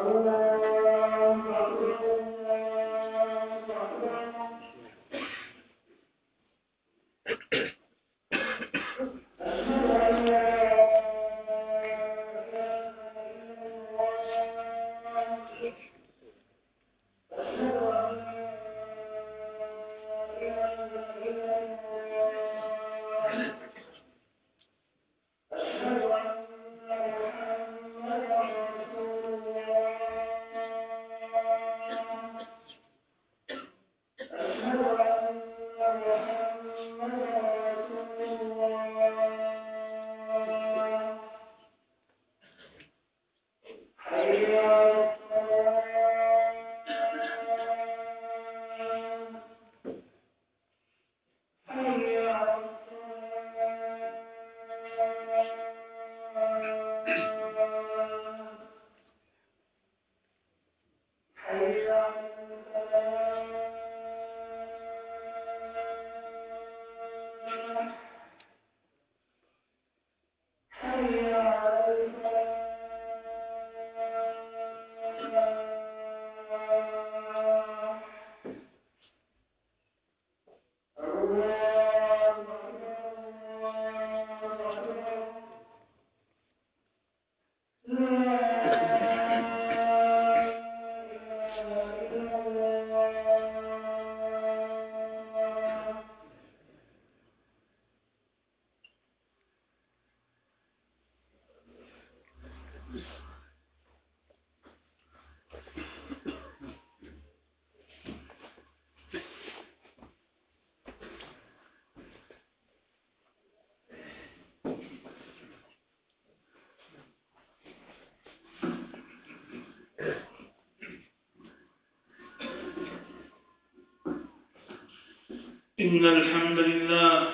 إن الحمد لله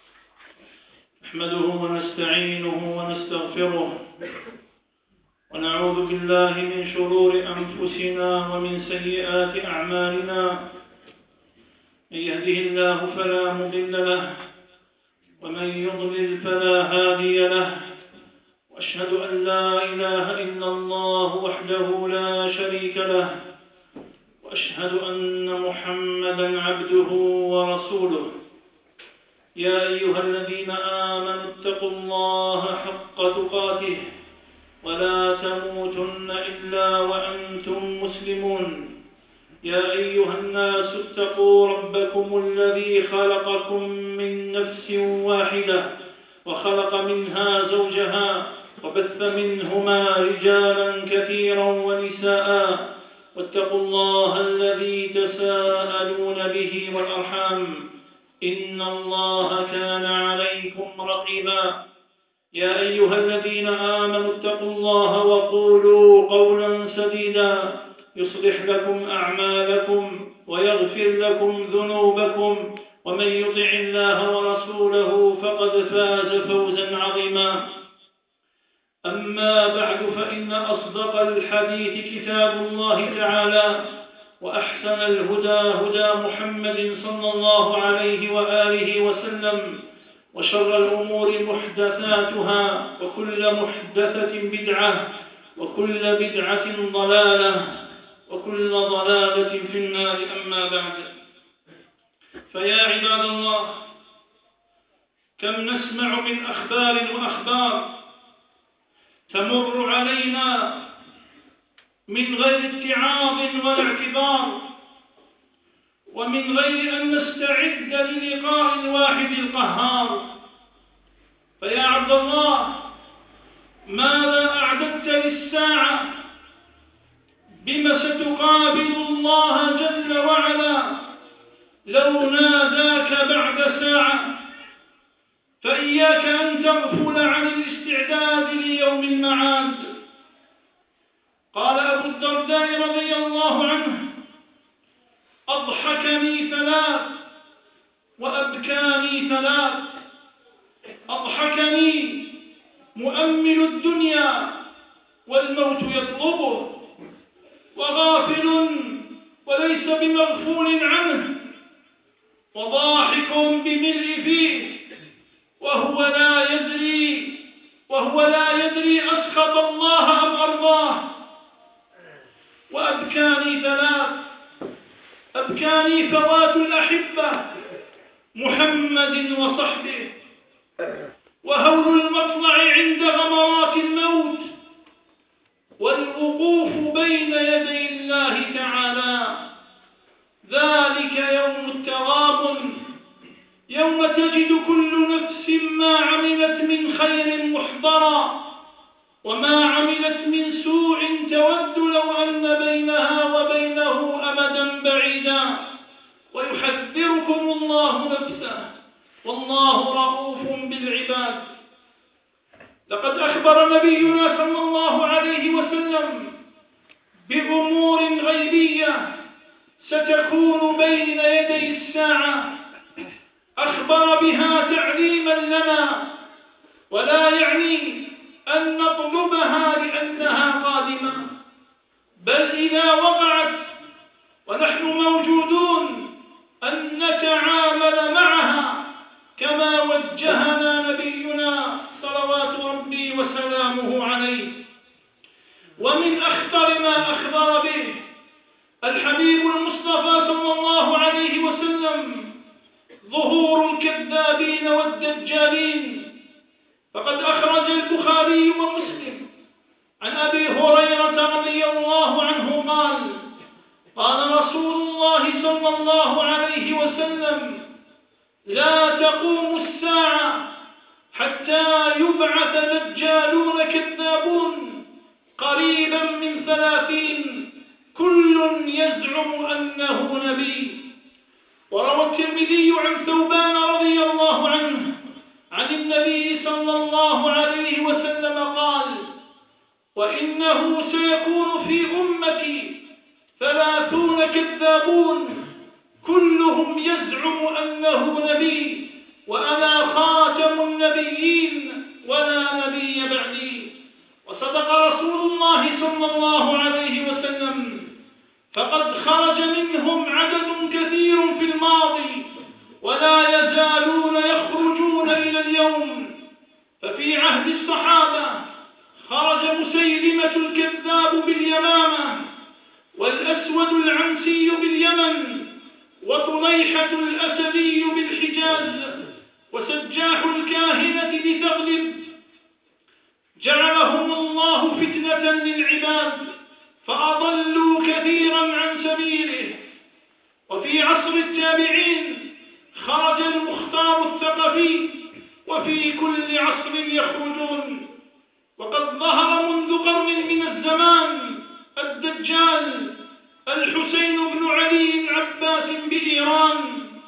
نحمده ونستعينه ونستغفره ونعوذ بالله من شرور أنفسنا ومن سيئات أعمالنا. من يهده الله فلا مضل له ومن يضلل فلا هادي له، وأشهد أن لا إله إلا الله وحده لا شريك له، وأشهد أن محمدًا عبده ورسوله. يا أيها الذين آمنوا اتقوا الله حق تقاته ولا تموتن إلا وأنتم مسلمون. يا أيها الناس اتقوا ربكم الذي خلقكم من نفس واحدة وخلق منها زوجها وبث منهما رجالا كثيرا ونساء، واتقوا الله الذي تساءلون به والأرحام إن الله كان عليكم رقيبا. يا أيها الذين آمنوا اتقوا الله وقولوا قولا سديدا يصلح لكم أعمالكم ويغفر لكم ذنوبكم، ومن يطع الله ورسوله فقد فاز فوزا عظيما. أما بعد، فإن أصدق الحديث كتاب الله تعالى، وأحسن الهدى هدى محمد صلى الله عليه وآله وسلم، وشر الأمور محدثاتها، وكل محدثة بدعة، وكل بدعة ضلالة، وكل ضلالة في النار. أما بعد، فيا عباد الله، كم نسمع من أخبار وأخبار تمر علينا من غير اتعاظ ولا اعتبار، ومن غير أن نستعد للقاء الواحد القهار. فيا عبد الله، ماذا أعددت للساعة؟ بما ستقابل الله جل وعلا لو ناداك بعد ساعة؟ فإياك أن تغفل عن الاستعداد ليوم المعاد. قال أبو الدرداء رضي الله عنه: أضحكني ثلاث وأبكاني ثلاث. أضحكني مؤمل الدنيا والموت يطلبه، وغافل وليس بمغفول عنه، وضاحك بملء فيه وهو لا يدري أسخط الله أم أرضاه. أبكاني ثلاث: أبكاني فوات الأحبة محمد وصحبه، وهول المطلع عند غمرات الموت، والوقوف بين يدي الله تعالى. ذلك يوم التغابن، يوم تجد كل نفس ما عملت من خير محضرا، وما عملت من سوء تود لو أن بينها وبينه أمدا بعيدا، ويحذركم الله نفسه، والله رؤوف بالعباد. لقد أخبر نبينا صلى الله عليه وسلم بأمور غيبية ستكون بين يدي الساعة، أخبر بها تعليما لنا، ولا يعني أن نطلبها لأنها قادمة، بل إذا وقعت ونحن موجودون أن نتعامل معها كما وجهنا نبينا صلوات ربي وسلامه عليه. ومن أخطر ما أخبر به الحبيب المصطفى صلى الله عليه وسلم ظهور الكذابين والدجالين. فقد أخرج البخاري ومسلم عن أبي هريرة رضي الله عنه قال: قال رسول الله صلى الله عليه وسلم: لا تقوم الساعة حتى يبعث دجالون كذابون قريبا من 30 كل يزعم أنه نبي. وروى الترمذي عن ثوبان رضي الله عنه عن النبي صلى الله عليه وسلم قال: وإنه سيكون في أمتي 30 كذابون كلهم يزعم أنه نبي، وأنا خاتم النبيين ولا نبي بعدي. وصدق رسول الله صلى الله عليه وسلم، فقد خرج منهم عدد كثير في الماضي ولا يزالون يخرجون إلى اليوم. ففي عهد الصحابة خرج مسيلمة الكذاب باليمامة، والأسود العنسي باليمن، وطليحة الأسدي بالحجاز، وسجاح الكاهنة بثغلب، جعلهم الله فتنة للعباد فأضلوا كثيرا عن سبيله. وفي عصر التابعين خرج المختار الثقفي، وفي كل عصر يخرجون. وقد ظهر منذ قرن من الزمان الدجال الحسين بن علي العباس بإيران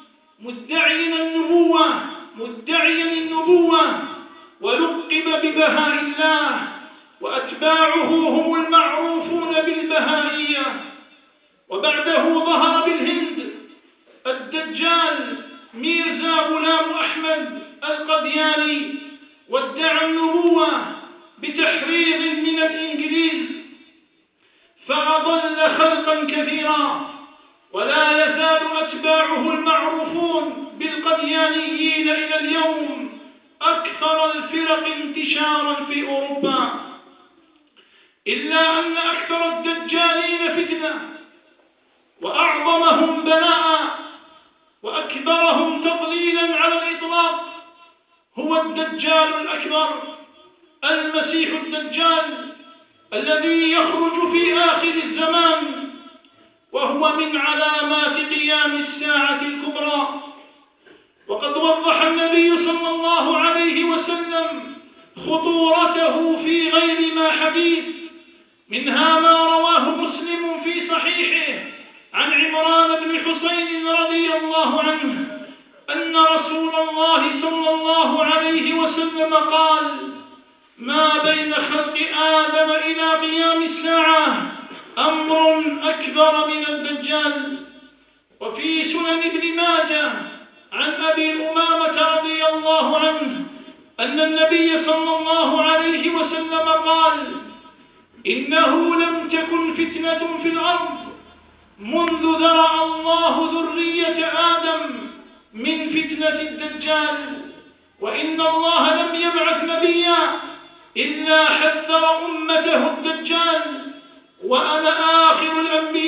مدعيا النبوة ولقب ببهاء الله، وأتباعه هم المعروفون بالبهائية. وبعده ظهر بالهند الدجال ميرزا غلام أحمد القدياني، وادعى النبوة بتحريض من الإنجليز، فأضل خلقا كثيرا. ولا يزال أتباعه المعروفون بالقديانيين إلى اليوم أكثر الفرق انتشارا في أوروبا. إلا أن أكثر الدجالين فتنة، وأعظمهم بلاء، وأكبرهم تضليلا على الإطلاق هو الدجال الأكبر، المسيح الدجال، الذي يخرج في آخر الزمان، وهو من علامات قيام الساعة الكبرى. وقد وضح النبي صلى الله عليه وسلم خطورته في غير ما حديث، منها ما رواه مسلم في صحيحه عن عمران بن حسين رضي الله عنه أن رسول الله صلى الله عليه وسلم قال: ما بين خلق آدم إلى قيام الساعة أمر أكبر من الدجال. وفي سنن ابن ماجه عن أبي أمامة رضي الله عنه أن النبي صلى الله عليه وسلم قال: إنه لم تكن فتنة في الأرض منذ ذرأ الله ذرية آدم من فتنة الدجال، وإن الله لم يبعث نبيا إلا حذر أمته الدجال، وأنا آخر الأنبياء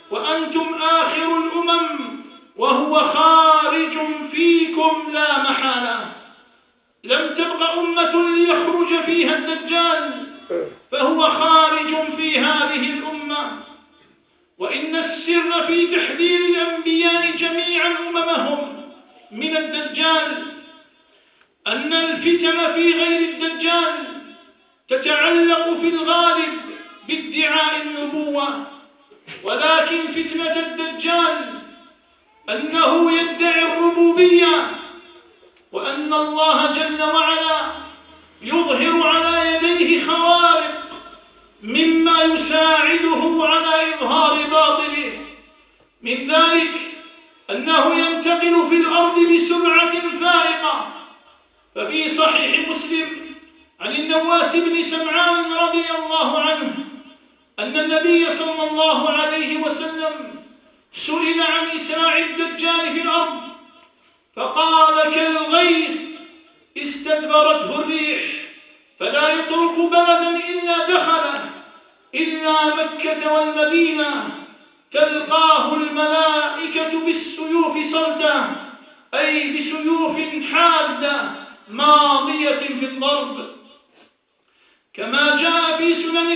وأنتم آخر الأمم وهو خارج فيكم لا محالة. لم تبق أمة ليخرج فيها الدجال، فهو خارج في هذه الأمة. وإن السر في تحذير الأنبياء جميعا أممهم من الدجال أن الفتن في غير الدجال تتعلق في الغالب بادعاء النبوة، ولكن فتنة الدجال أنه يدعي الربوبية، وأن الله جل وعلا يظهر على يديه خوارق مما يساعده على إظهار باطله. من ذلك أنه ينتقل في الأرض بسرعة فائقة. ففي صحيح مسلم عن النواس بن سمعان رضي الله عنه أن النبي صلى الله عليه وسلم سئل عن إسراع الدجال في الأرض فقال: كالغيث استدبرته الريح فلا يترك بلدا إلا دخله إلا مكة والمدينة تلقاه الملائكة بالسيوف صلدا، أي بسيوف حادة ماضية في الضرب. كما جاء في سنن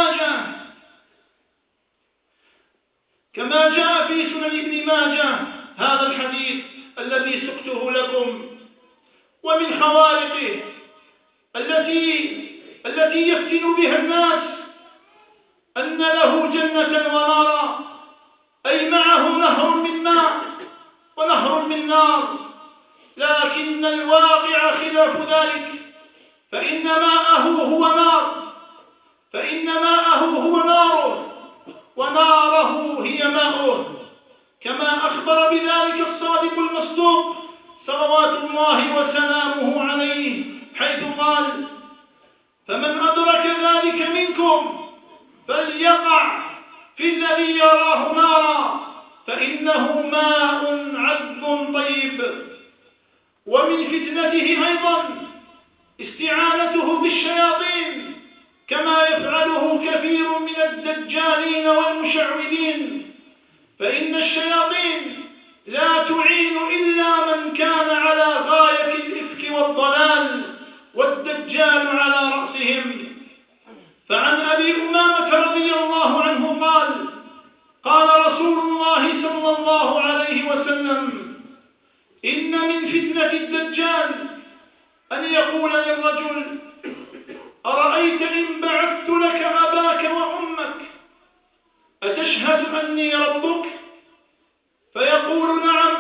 ابن ماجه هذا الحديث الذي سقته لكم. ومن خوارقه التي يفتن بها الناس أن له جنة ونارا، أي معه نهر من ماء ونهر من نار، لكن الواقع خلاف ذلك، فإن ماءه هو ناره وناره هي ماؤه، كما أخبر بذلك الصادق المصدوق صلوات الله وسلامه عليه، حيث قال: فمن أدرك ذلك منكم فليقع في الذي يراه نارا فإنه ماء عذب طيب. ومن فتنته أيضا استعانته بالشياطين، كما يفعله كثير من الدجالين والمشعوذين، فإن الشياطين لا تعين إلا من كان على غاية الإفك والضلال، والدجال على رأسهم. فعن أبي أمامة رضي الله عنه قال رسول الله صلى الله عليه وسلم: إن من فتنة الدجال أن يقول للرجل: أرأيت إن بعثت لك أباك وأمك أتشهد أني ربك؟ فيقول: نعم.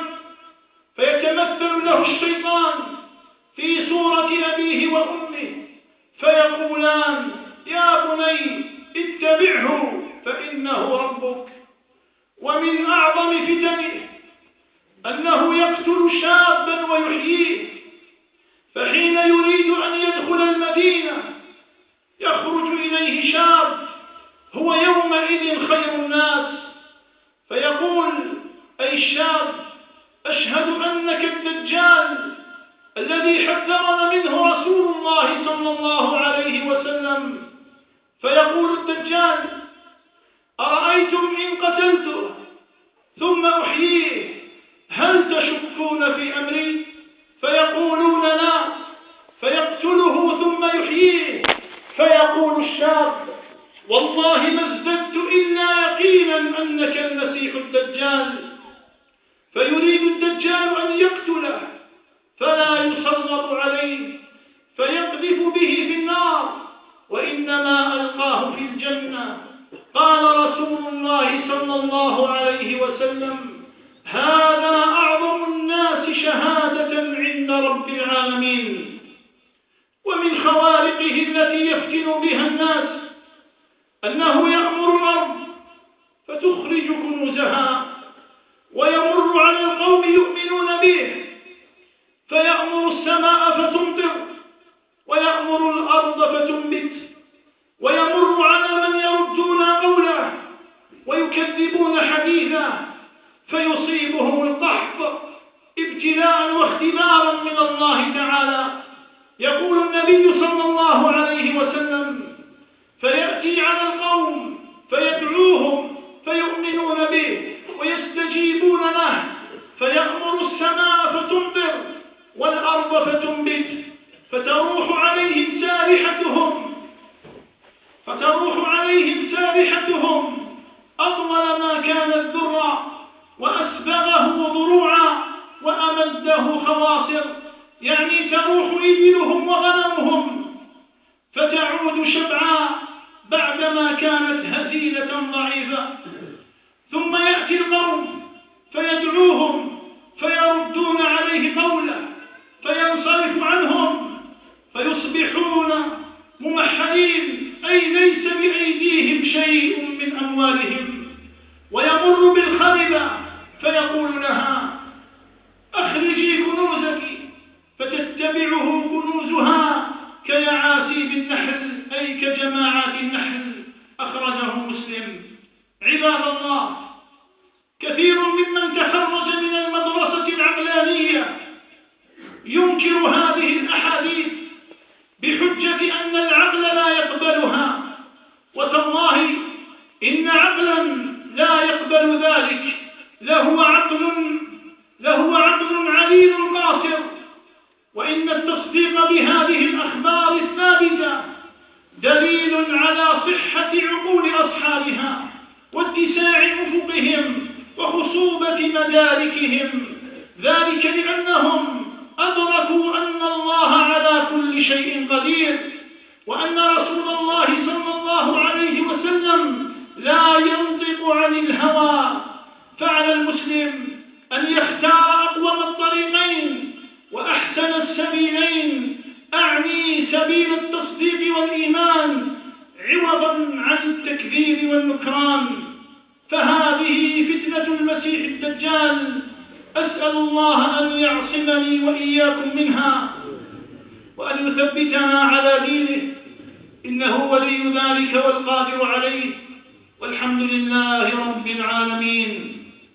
فيتمثل له الشيطان في صورة أبيه وأمه فيقولان: يا بني اتبعه فإنه ربك. ومن أعظم فتنه أنه يقتل شابا ويحييه، فحين يريد أن يدخل المدينة يخرج إليه شاب هو يومئذ خير الناس فيقول: أي الشاب، أشهد أنك الدجال الذي حذرنا منه رسول الله صلى الله عليه وسلم. فيقول الدجال: أرأيتم إن قتلته ثم أحييه هل تشكون في أمري؟ فيقولون: لا. فيقتله ثم يحييه، فيقول الشاب: والله ما ازددت إلا يقينا أنك المسيح الدجال. فيريد الدجال أن يقتله فلا يسلط عليه، فيقذف به في النار، وإنما ألقاه في الجنة. قال رسول الله صلى الله عليه وسلم: هذا أعظم الناس شهادة عند رب العالمين. ومن خوارقه التي يفتن بها الناس أنه يأمر الأرض فتخرج كنوزها، ويمر على القوم يؤمنون به فيأمر السماء فتمطر، ويأمر الأرض فتنبت، ويمر على من يردون قوله ويكذبون حديثه فيصيبهم القحط ابتلاء واختبارا من الله تعالى. يقول النبي صلى الله عليه وسلم: فيأتي على القوم فيدعوهم فيؤمنون به فتروح إبلهم وغنمهم فتعود شبعاء بعدما كانت هزيلة ضعيفة. ثم يأتي القوم فيدعوهم فيردون عليه قوله فينصرف عنهم فيصبحون ممحلين، أي ليس بأيديهم شيء من أموالهم. ويمر بالخربة فيقول لها أخرجي كنوزك، فتتبعه كنوزها كيعاسيب النحل، أي كجماعات النحل. أخرجه مسلم. عباد الله، كثير ممن تخرج من المدرسة العقلانية ينكر هذه الأحاديث بحجة أن العقل لا يقبلها، وتالله إن عقلا لا يقبل ذلك لهو عقل عليل قاصر. وإن التصديق بهذه الأخبار الثابتة دليل على صحة عقول أصحابها واتساع أفقهم وخصوبة مداركهم، ذلك لأنهم أدركوا أن الله على كل شيء قدير، وأن رسول الله صلى الله عليه وسلم لا ينطق عن الهوى. فعلى المسلم أن يختار أقوم الطريقين وأحسن السبيلين، أعني سبيل التصديق والإيمان عوضا عن التكذيب والنكران، فهذه فتنة المسيح الدجال. أسأل الله أن يعصمني وإياكم منها وأن يثبتنا على دينه، إنه ولي ذلك والقادر عليه، والحمد لله رب العالمين.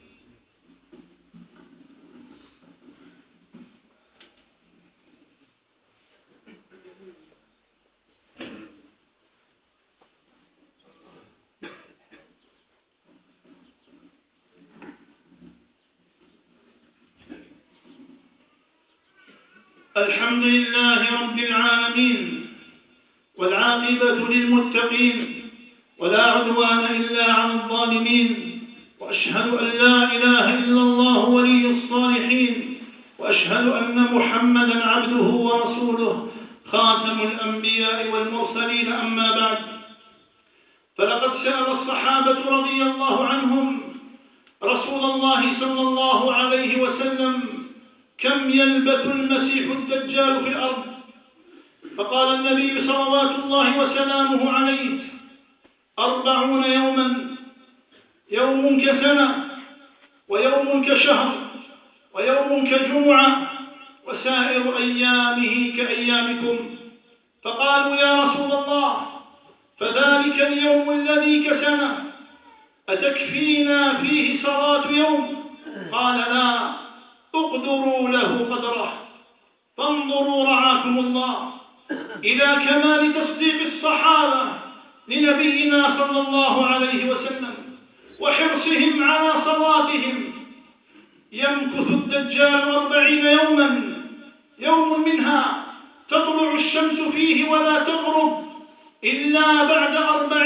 الحمد لله رب العالمين، والعاقبة للمتقين، ولا عدوان إلا على الظالمين، وأشهد أن لا إله إلا الله ولي الصالحين، وأشهد أن محمدا عبده ورسوله خاتم الأنبياء والمرسلين. أما بعد، فلقد سأل الصحابة رضي الله عنهم رسول الله صلى الله عليه وسلم كم يلبث المسيح الدجال في الأرض؟ فقال النبي صلوات الله وسلامه عليه: 40 يوما، يوم كسنة، ويوم كشهر، ويوم كجمعة، وسائر أيامه كأيامكم. فقالوا: يا رسول الله، فذلك اليوم الذي كسنة أتكفينا فيه صلاة يوم؟ قال: لا، اقدروا له قدره. فانظروا رعاكم الله إلى كمال تصديق الصحابة لنبينا صلى الله عليه وسلم وحرصهم على صلاتهم. يمكث الدجال 40 يوما، يوم منها تطلع الشمس فيه ولا تغرب إلا بعد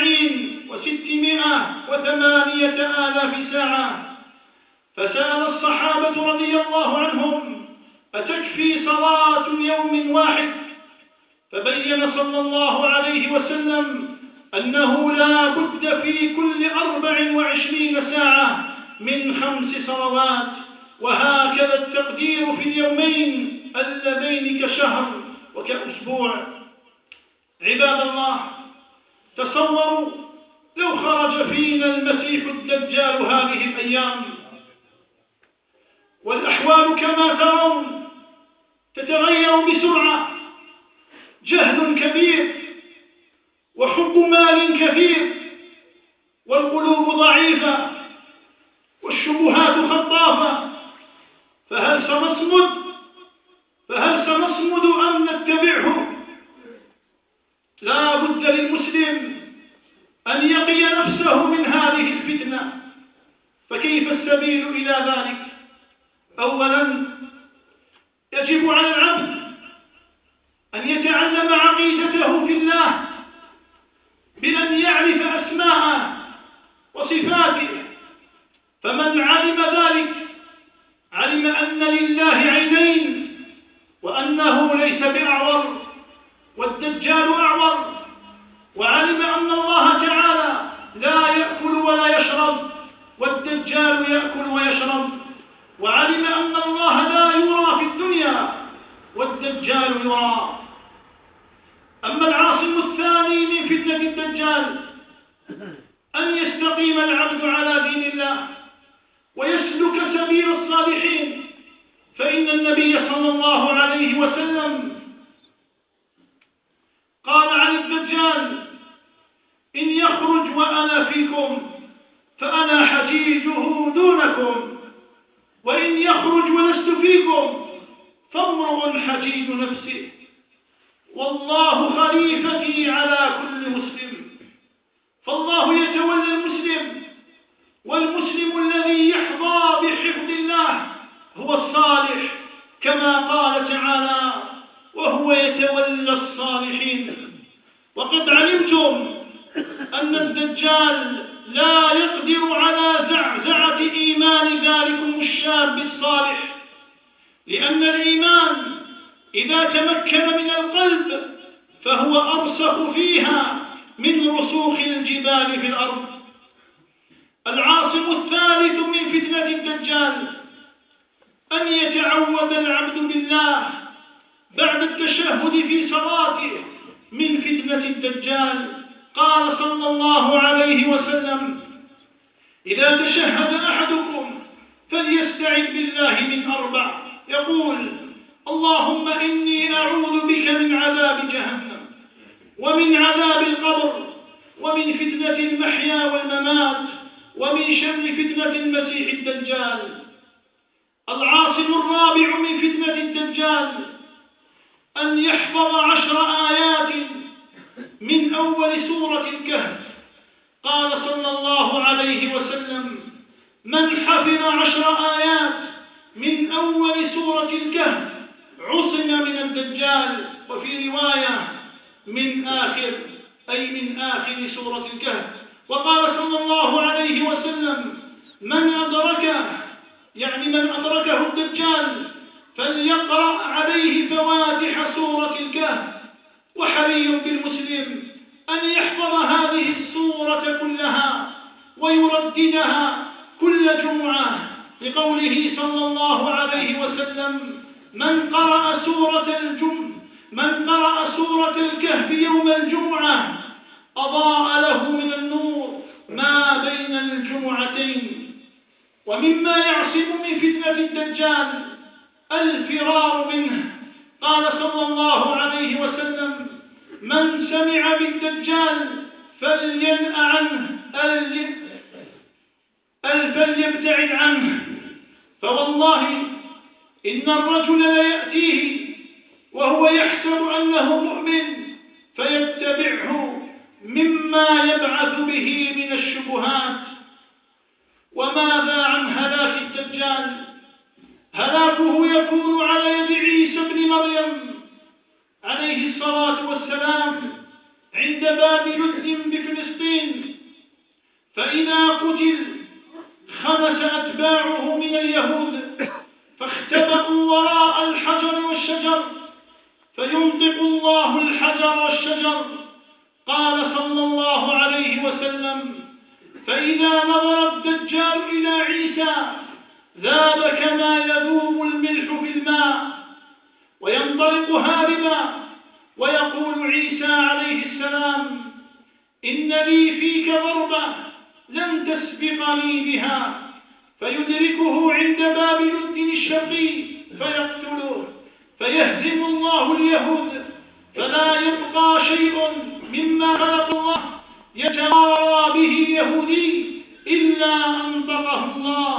40,608 ساعة. فسأل الصحابة رضي الله عنهم: أتكفي صلاة يوم واحد؟ فبين صلى الله عليه وسلم أنه لا بد في كل 24 ساعة من 5 صلوات، وهكذا التقدير في اليومين اللذين كشهر وكأسبوع. عباد الله، تصوروا لو خرج فينا المسيح الدجال هذه الأيام، والأحوال كما ترون تتغير بسرعة، جهل كبير، وحب مال كثير، والقلوب ضعيفة، والشبهات خطافة. فهل سنصمد أم نتبعه؟ لا بد للمسلم أن يقي نفسه من هذه الفتنة. فكيف السبيل إلى ذلك؟ أولا، يجب على العبد أن يتعلم عقيدته في الله بأن يعرف أسماءه وصفاته. فمن علم ذلك علم أن لله عينين، وأن أنه ليس بأعور والدجال أعور، وعلم أن الله تعالى لا يأكل ولا يشرب والدجال يأكل ويشرب، وعلم أن الله لا يرى في الدنيا والدجال يرى. أما العاصم الثاني من فتنة الدجال أن يستقيم العبد على دين الله ويسلك سبيل الصالحين، فإن النبي صلى الله عليه وسلم قال عن الدجال: إن يخرج وأنا فيكم فأنا حجيجه دونكم، وإن يخرج ولست فيكم فامرؤ حجيج نفسه، والله خليفتي على كل مسلم. فالله يتولى المسلم، والمسلم الذي يحظى بحفظ الله هو الصالح، كما قال تعالى: وهو يتولى الصالحين. وقد علمتم أن الدجال لا يقدر على زعزعة إيمان ذلكم الشاب الصالح، لأن الإيمان إذا تمكن من القلب فهو أرسخ فيها من رسوخ الجبال في الأرض. العاصم الثالث من فتنة الدجال أن يتعوذ العبد بالله بعد التشهد في صلاته من فتنة الدجال. قال صلى الله عليه وسلم: إذا تشهد أحدكم فليستعذ بالله من 4، يقول: اللهم إني أعوذ بك من عذاب جهنم ومن عذاب القبر ومن فتنة المحيا والممات ومن شر فتنة المسيح الدجال. العاصم الرابع من فتنة الدجال أن يحفظ 10 آيات من أول سورة الكهف. قال صلى الله عليه وسلم: من حفظ 10 آيات من أول سورة الكهف عصم من الدجال. وفي رواية من آخر، أي من آخر سورة الكهف. وقال صلى الله عليه وسلم: من أدركه الدجال فليقرأ عليه فواتح سورة الكهف. وحري بالمسلم أن يحفظ هذه السورة كلها ويرددها كل جمعة، لقوله صلى الله عليه وسلم: من قرأ سورة الكهف يوم الجمعة أضاء له من النور ما بين الجمعتين. ومما يعصم من فتنة الدجال الفرار منه. قال صلى الله عليه وسلم: من سمع بالدجال فلينأ عنه فليبتعد عنه. فوالله إن الرجل ليأتيه وهو يحسب أنه مؤمن فيتبعه مما يبعث به من الشبهات. وماذا عن هلاك الدجال؟ هلاكه يكون على يد عيسى بن مريم عليه الصلاة والسلام عند باب لد بفلسطين، فإذا قتل خمس أتباعه من اليهود فاختبأوا وراء الحجر والشجر، فينطق الله الحجر والشجر. قال صلى الله عليه وسلم: فإذا نظر الدجال إلى عيسى ذاب كما يذوب الملح في الماء، وينطلق هاربا، ويقول عيسى عليه السلام: إن لي فيك ضربة لن تسبقني بها. فيدركه عند باب لد الشرقي فيقتله، فيهزم الله اليهود، فلا يبقى شيء مما خلق الله يتوارى به يهودي إلا أنطق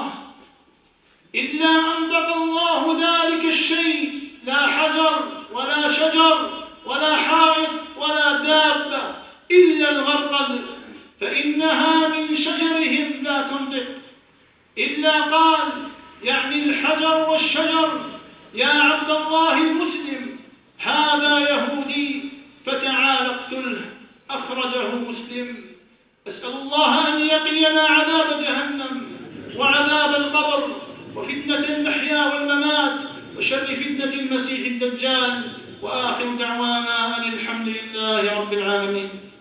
الله ذلك الشيء، لا حجر ولا شجر ولا حائط ولا دابة إلا الغرقد، فإنها من شجرهم لا تنطق إلا قال، يعني الحجر والشجر: يا عبد الله المسلم هذا يهودي فتعال اقتله. أخرجه مسلم. أسأل الله أن يقينا عذاب جهنم وعذاب القبر وفتنة المحيا والممات وشر فتنة المسيح الدجال. الدجال. وآخر دعوانا أن الحمد لله رب العالمين.